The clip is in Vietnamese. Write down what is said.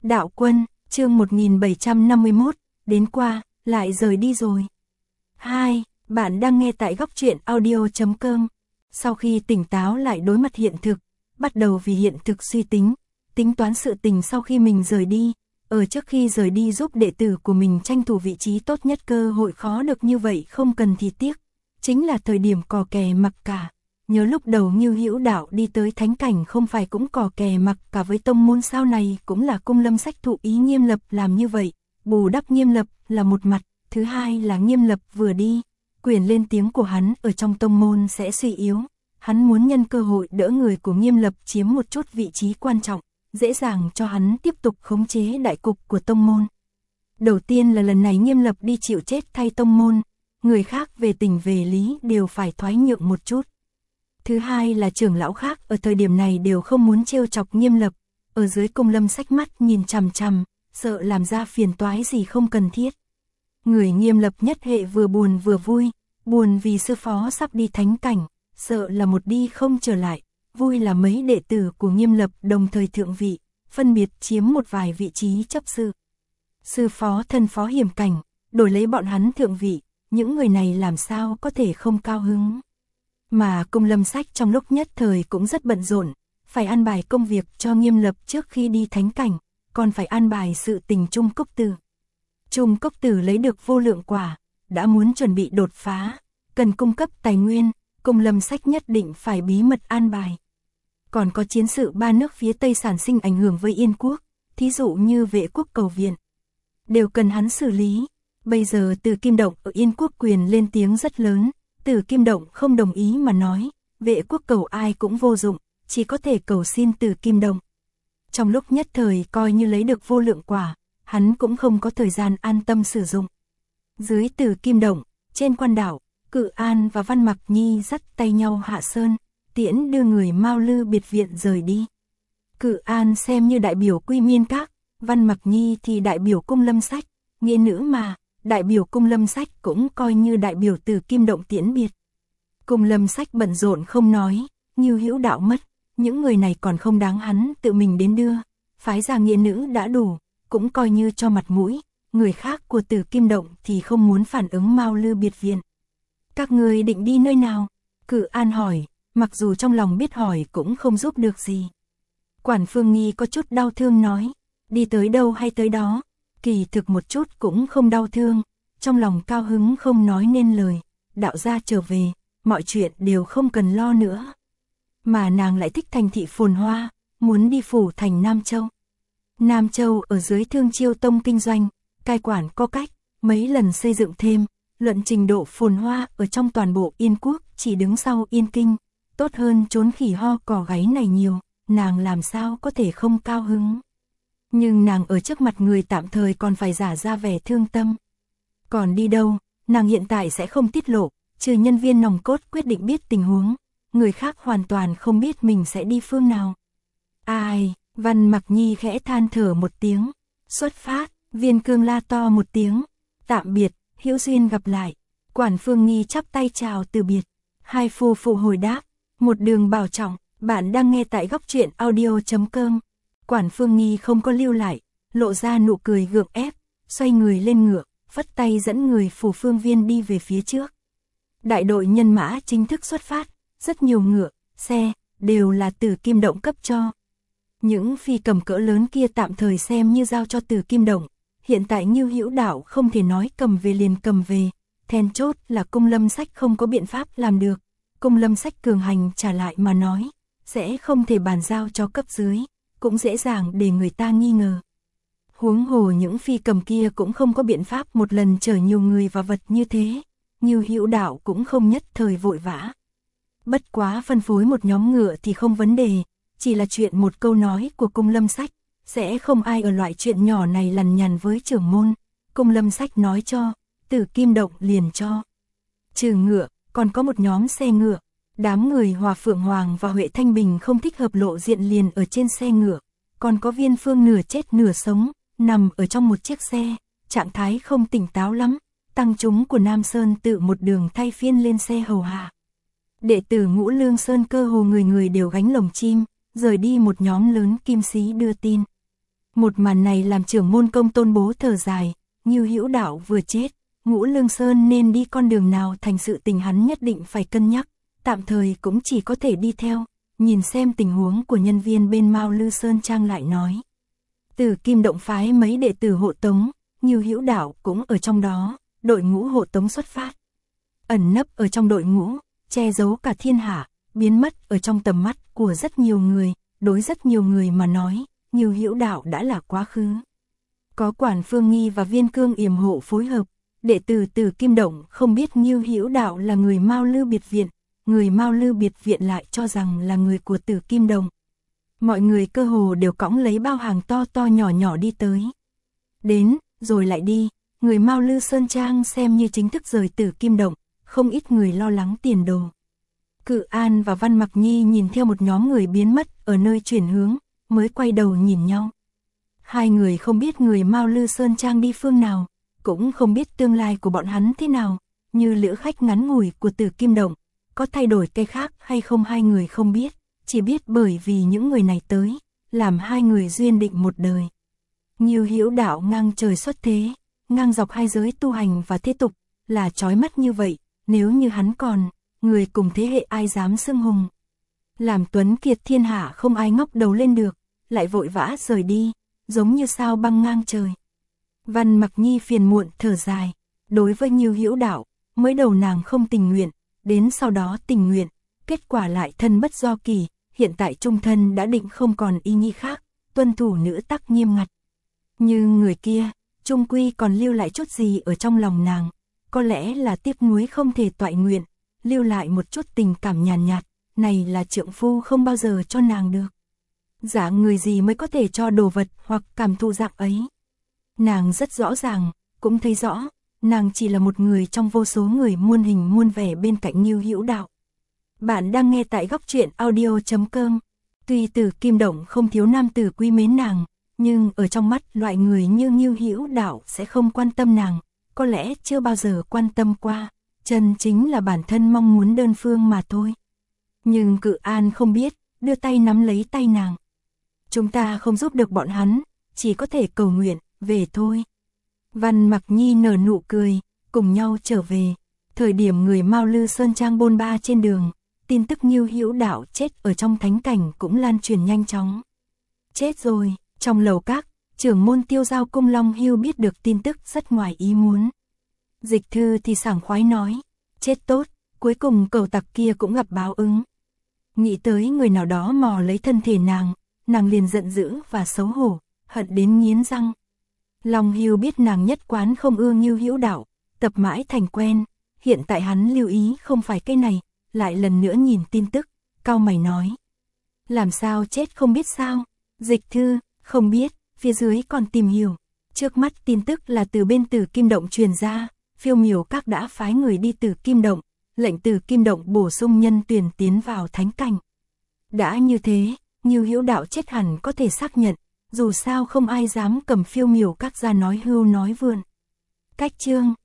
Đạo Quân, chương 1751, đến qua, lại rời đi rồi. 2. Bạn đang nghe tại góc truyện audio.com. Sau khi tỉnh táo lại đối mặt hiện thực, bắt đầu vì hiện thực suy tính, tính toán sự tình sau khi mình rời đi, ở trước khi rời đi giúp đệ tử của mình tranh thủ vị trí tốt nhất, cơ hội khó được như vậy không cần thì tiếc, chính là thời điểm cò kè mặc cả. Nhớ lúc đầu Như Hữu Đạo đi tới thánh cảnh không phải cũng cò kè mặc cả với tông môn sao, này cũng là Cung Lâm Sách thụ ý Nghiêm Lập làm như vậy, bù đắp Nghiêm Lập là một mặt, thứ hai là Nghiêm Lập vừa đi, quyền lên tiếng của hắn ở trong tông môn sẽ suy yếu, hắn muốn nhân cơ hội đỡ người của Nghiêm Lập chiếm một chút vị trí quan trọng, dễ dàng cho hắn tiếp tục khống chế đại cục của tông môn. Đầu tiên là lần này Nghiêm Lập đi chịu chết thay tông môn, người khác về tình về lý đều phải thoái nhượng một chút. Thứ hai là trưởng lão khác ở thời điểm này đều không muốn trêu chọc Nghiêm Lập, ở dưới Cung Lâm Sách mắt nhìn chằm chằm, sợ làm ra phiền toái gì không cần thiết. Người Nghiêm Lập nhất hệ vừa buồn vừa vui, buồn vì sư phó sắp đi thánh cảnh, sợ là một đi không trở lại, vui là mấy đệ tử của Nghiêm Lập đồng thời thượng vị, phân biệt chiếm một vài vị trí chấp sự. Sư phó thân phó hiểm cảnh, đổi lấy bọn hắn thượng vị, những người này làm sao có thể không cao hứng. Mà Cung Lâm Sách trong lúc nhất thời cũng rất bận rộn, phải an bài công việc cho Nghiêm Lập trước khi đi thánh cảnh, còn phải an bài sự tình Trung Cốc Tử. Trung Cốc Tử lấy được vô lượng quả, đã muốn chuẩn bị đột phá, cần cung cấp tài nguyên, Cung Lâm Sách nhất định phải bí mật an bài. Còn có chiến sự ba nước phía Tây sản sinh ảnh hưởng với Yên Quốc, thí dụ như Vệ Quốc cầu viện, đều cần hắn xử lý. Bây giờ Từ Kim Động ở Yên Quốc quyền lên tiếng rất lớn, Từ Kim Động không đồng ý mà nói, Vệ Quốc cầu ai cũng vô dụng, chỉ có thể cầu xin Từ Kim Động. Trong lúc nhất thời coi như lấy được vô lượng quả, hắn cũng không có thời gian an tâm sử dụng. Dưới Từ Kim Động, trên quan đảo, Cự An và Văn Mặc Nhi dắt tay nhau hạ sơn, tiễn đưa người Mao Lư biệt viện rời đi. Cự An xem như đại biểu Quy Miên Các, Văn Mặc Nhi thì đại biểu Cung Lâm Sách, nghĩa nữ mà, đại biểu Cung Lâm Sách cũng coi như đại biểu Từ Kim Động tiễn biệt. Cung Lâm Sách bận rộn không nói, Như Hữu Đạo mất, những người này còn không đáng hắn tự mình đến đưa, phái ra nghĩa nữ đã đủ, cũng coi như cho mặt mũi, người khác của Từ Kim Động thì không muốn phản ứng Mao Lư biệt viện. Các người định đi nơi nào? Cự An hỏi, mặc dù trong lòng biết hỏi cũng không giúp được gì. Quản Phương Nghi có chút đau thương nói, đi tới đâu hay tới đó, kỳ thực một chút cũng không đau thương, trong lòng cao hứng không nói nên lời, đạo gia trở về, mọi chuyện đều không cần lo nữa. Mà nàng lại thích thành thị phồn hoa, muốn đi phủ thành Nam Châu. Nam Châu ở dưới Thương Chiêu Tông kinh doanh, cai quản có cách, mấy lần xây dựng thêm, luận trình độ phồn hoa ở trong toàn bộ Yên Quốc chỉ đứng sau Yên Kinh, tốt hơn trốn khỉ ho cò gáy này nhiều, nàng làm sao có thể không cao hứng. Nhưng nàng ở trước mặt người tạm thời còn phải giả ra vẻ thương tâm. Còn đi đâu, nàng hiện tại sẽ không tiết lộ, trừ nhân viên nòng cốt quyết định biết tình huống, người khác hoàn toàn không biết mình sẽ đi phương nào. Ai, Văn Mặc Nhi khẽ than thở một tiếng, xuất phát, Viên Cương la to một tiếng, tạm biệt, hữu duyên gặp lại. Quản Phương Nghi chắp tay chào từ biệt, hai phu phụ hồi đáp, một đường bảo trọng. Bạn đang nghe tại góc truyện audio.com. Quản Phương Nghi không có lưu lại, lộ ra nụ cười gượng ép, xoay người lên ngựa, phất tay dẫn người Phủ Phương Viên đi về phía trước. Đại đội nhân mã chính thức xuất phát, rất nhiều ngựa, xe, đều là Từ Kim Động cấp cho. Những phi cầm cỡ lớn kia tạm thời xem như giao cho Từ Kim Động, hiện tại Như Hữu Đạo không thể nói cầm về liền cầm về, then chốt là Cung Lâm Sách không có biện pháp làm được. Cung Lâm Sách cường hành trả lại mà nói, sẽ không thể bàn giao cho cấp dưới, cũng dễ dàng để người ta nghi ngờ. Huống hồ những phi cầm kia cũng không có biện pháp một lần chở nhiều người và vật như thế, Như Hữu Đạo cũng không nhất thời vội vã. Bất quá phân phối một nhóm ngựa thì không vấn đề, chỉ là chuyện một câu nói của Cung Lâm Sách, sẽ không ai ở loại chuyện nhỏ này lằn nhằn với trưởng môn. Cung Lâm Sách nói cho, Từ Kim Động liền cho. Trừ ngựa, còn có một nhóm xe ngựa. Đám người Hòa Phượng Hoàng và Huệ Thanh Bình không thích hợp lộ diện liền ở trên xe ngựa, còn có Viên Phương nửa chết nửa sống, nằm ở trong một chiếc xe, trạng thái không tỉnh táo lắm, tăng chúng của Nam Sơn tự một đường thay phiên lên xe hầu hạ. Đệ tử Ngũ Lương Sơn cơ hồ người người đều gánh lồng chim, rời đi một nhóm lớn kim sĩ đưa tin. Một màn này làm trưởng môn Công Tôn Bố thở dài, Ngưu Hữu Đạo vừa chết, Ngũ Lương Sơn nên đi con đường nào thành sự tình hắn nhất định phải cân nhắc, tạm thời cũng chỉ có thể đi theo, nhìn xem tình huống của nhân viên bên Mao Lư Sơn Trang lại nói. Tử Kim Động phái mấy đệ tử hộ tống, Ngưu Hữu Đạo cũng ở trong đó, đội ngũ hộ tống xuất phát. Ẩn nấp ở trong đội ngũ, che giấu cả thiên hạ, biến mất ở trong tầm mắt của rất nhiều người, đối rất nhiều người mà nói, Ngưu Hữu Đạo đã là quá khứ. Có Quản Phương Nghi và Viên Cương yểm hộ phối hợp, đệ tử Tử Kim Động không biết Ngưu Hữu Đạo là người Mao Lư biệt viện, người Mao Lư biệt viện lại cho rằng là người của Tử Kim Động. Mọi người cơ hồ đều cõng lấy bao hàng to to nhỏ nhỏ đi tới. Đến, rồi lại đi, người Mao Lư Sơn Trang xem như chính thức rời Tử Kim Động, không ít người lo lắng tiền đồ. Cự An và Văn Mặc Nhi nhìn theo một nhóm người biến mất ở nơi chuyển hướng, mới quay đầu nhìn nhau. Hai người không biết người Mao Lư Sơn Trang đi phương nào, cũng không biết tương lai của bọn hắn thế nào, như lữ khách ngắn ngủi của Tử Kim Động, có thay đổi cái khác hay không hai người không biết, chỉ biết bởi vì những người này tới, làm hai người duyên định một đời. Ngưu Hữu Đạo ngang trời xuất thế, ngang dọc hai giới tu hành và thế tục, là chói mắt như vậy, nếu như hắn còn, người cùng thế hệ ai dám xưng hùng. Làm tuấn kiệt thiên hạ không ai ngóc đầu lên được, lại vội vã rời đi, giống như sao băng ngang trời. Văn Mặc Nhi phiền muộn thở dài, đối với Ngưu Hữu Đạo, mới đầu nàng không tình nguyện, đến sau đó tình nguyện, kết quả lại thân bất do kỳ, hiện tại trung thân đã định không còn ý nghĩ khác, tuân thủ nữ tắc nghiêm ngặt. Như người kia, trung quy còn lưu lại chút gì ở trong lòng nàng, có lẽ là tiếc nuối không thể toại nguyện, lưu lại một chút tình cảm nhàn nhạt, này là trượng phu không bao giờ cho nàng được. Dạng người gì mới có thể cho đồ vật hoặc cảm thụ dạng ấy. Nàng rất rõ ràng, cũng thấy rõ, nàng chỉ là một người trong vô số người muôn hình muôn vẻ bên cạnh Ngưu Hữu Đạo. Bạn đang nghe tại góc truyện audio.com. Tuy Tử Kim Động không thiếu nam tử quý mến nàng, nhưng ở trong mắt loại người như Ngưu Hữu Đạo sẽ không quan tâm nàng, có lẽ chưa bao giờ quan tâm qua, chân chính là bản thân mong muốn đơn phương mà thôi. Nhưng Cự An không biết, đưa tay nắm lấy tay nàng. Chúng ta không giúp được bọn hắn, chỉ có thể cầu nguyện, về thôi. Văn Mặc Nhi nở nụ cười, cùng nhau trở về. Thời điểm người Mao Lư Sơn Trang bôn ba trên đường, tin tức Ngưu Hữu Đạo chết ở trong thánh cảnh cũng lan truyền nhanh chóng. Chết rồi, trong lầu các, trưởng môn Tiêu Giao Cung Long Hưu biết được tin tức rất ngoài ý muốn. Dịch Thư thì sảng khoái nói, chết tốt, cuối cùng cẩu tặc kia cũng gặp báo ứng. Nghĩ tới người nào đó mò lấy thân thể nàng liền giận dữ và xấu hổ, hận đến nghiến răng. Long Hưu biết nàng nhất quán không ưa Ngưu Hữu Đạo, tập mãi thành quen, hiện tại hắn lưu ý không phải cái này, lại lần nữa nhìn tin tức, cau mày nói. Làm sao chết không biết sao? Dịch Thư, không biết, phía dưới còn tìm hiểu. Trước mắt tin tức là từ bên Tử Kim Động truyền ra, Phiêu Miểu Các đã phái người đi Tử Kim Động, lệnh Tử Kim Động bổ sung nhân tuyển tiến vào thánh cảnh. Đã như thế, Ngưu Hữu Đạo chết hẳn có thể xác nhận, dù sao không ai dám cầm Phiêu Miểu Các ra nói hưu nói vượn. Cách chương